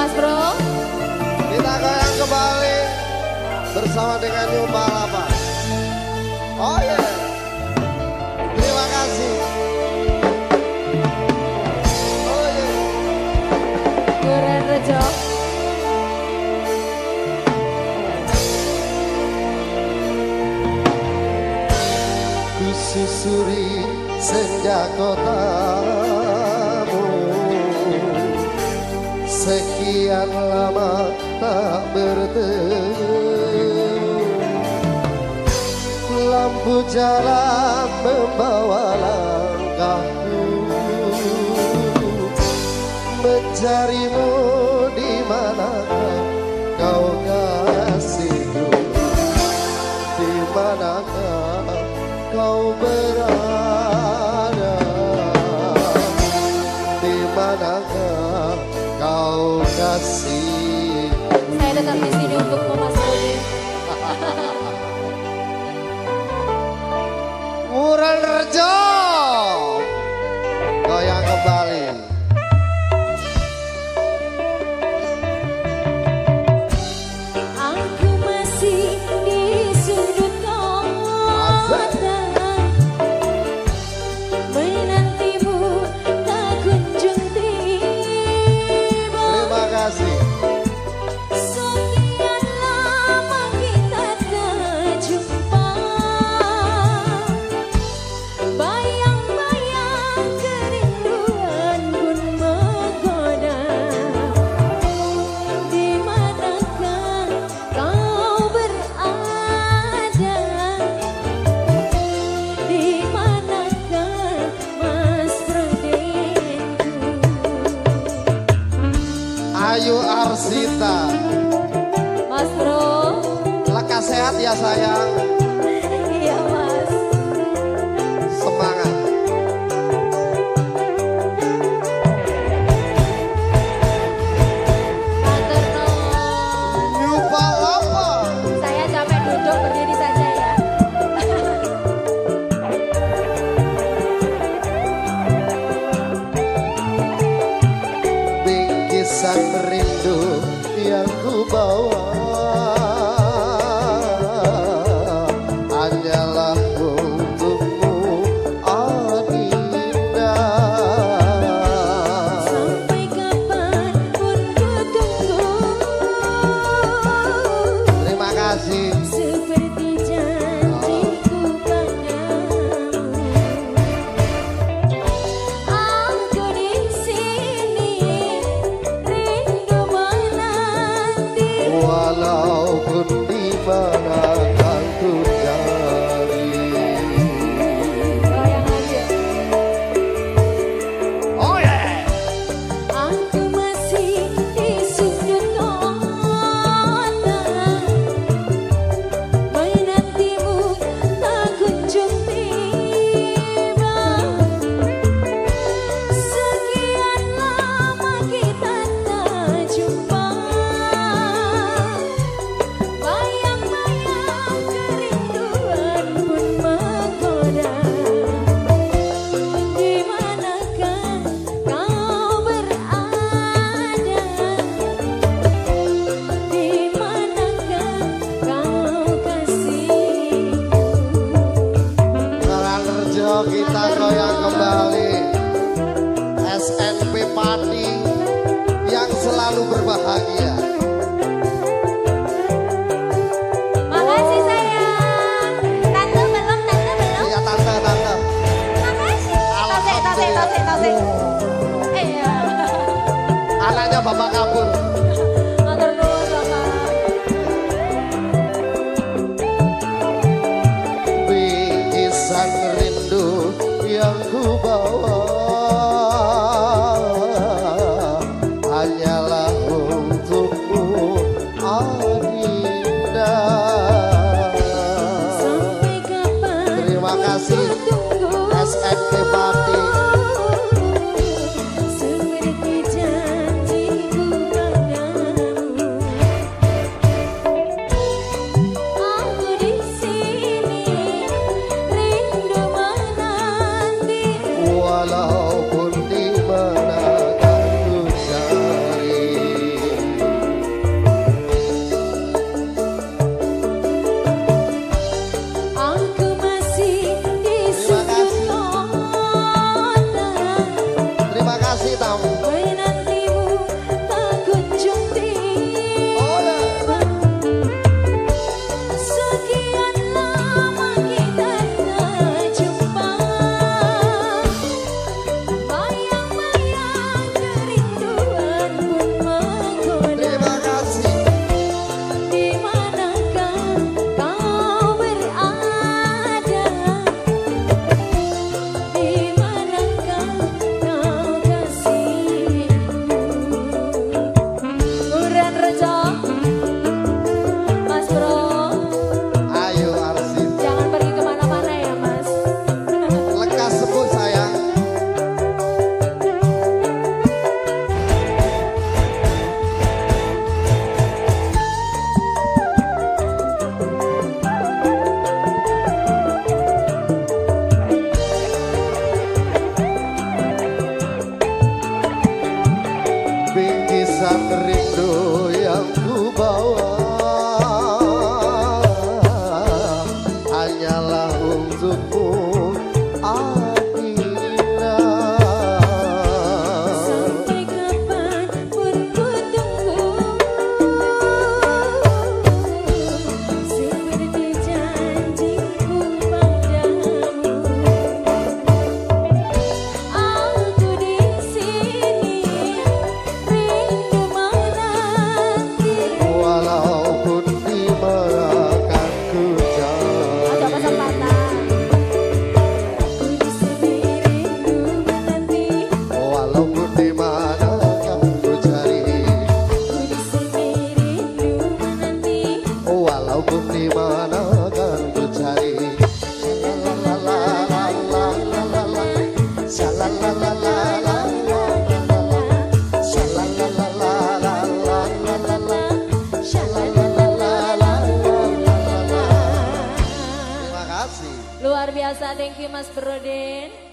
Mas Bro. Kita goyang kembali bersama dengan New Palapa. Oh yeah. Terima kasih. Oh yeah. Duren Rejo. Kususuri senja kotamu, sekian lama tak bertemu. Lampu jalan membawa langkahku, mencarimu di manakah kau kasihku, di manakah kau berada, di manakah kau kasih. Saya tetap di sini untuk Mas Budi. Wulan Rejo goyang kembali. Aku masih di sudut kota, menantimu tak kunjung tiba. Terima kasih. Sekian lama kita tak jumpa, bayang-bayang kerinduan pun menggoda. Di manakah kau berada? Di manakah Mas Pradengku? Ayu Arsita, Mas Bro. lekas sehat ya sayang. Iya Mas. Semangat. Matur nuwun. New Palapa. Saya capek duduk, berdiri saja ya. Bingkisan rindu yang ku bawa hanyalah untukmu, Adinda. Sampai kapan pun ku tunggu, Terima kasih. seperti janjiku padamu. Aku di sini rindu menanti. Walaupun di mana kan ku cari. Goyang aja. Oh yeah. Aku masih di sudut kota, menantimu tak kunjung tiba. Sekian lama kita tak jumpa, bayang-bayang kerinduan pun menggoda. Di manakah kau berada? Di manakah kau kasihku? Wulan Rejo kita goyang kembali. SNP Pati yang selalu berbahagia. Makasih sayang. Tante belum, tante belum. Iya tante. Makasih. Tose. Iya. Anaknya Bapak kabur. Matur nuwun Bapak. Bingkisan rindu yang ku bawa hanyalah untukmu, Adinda. Sampai kapan Terima kasih tunggu, SNP Pati. seperti janjiku padamu. Aku di sini rindu menanti. Walau biasa. Thank you Mas Broden.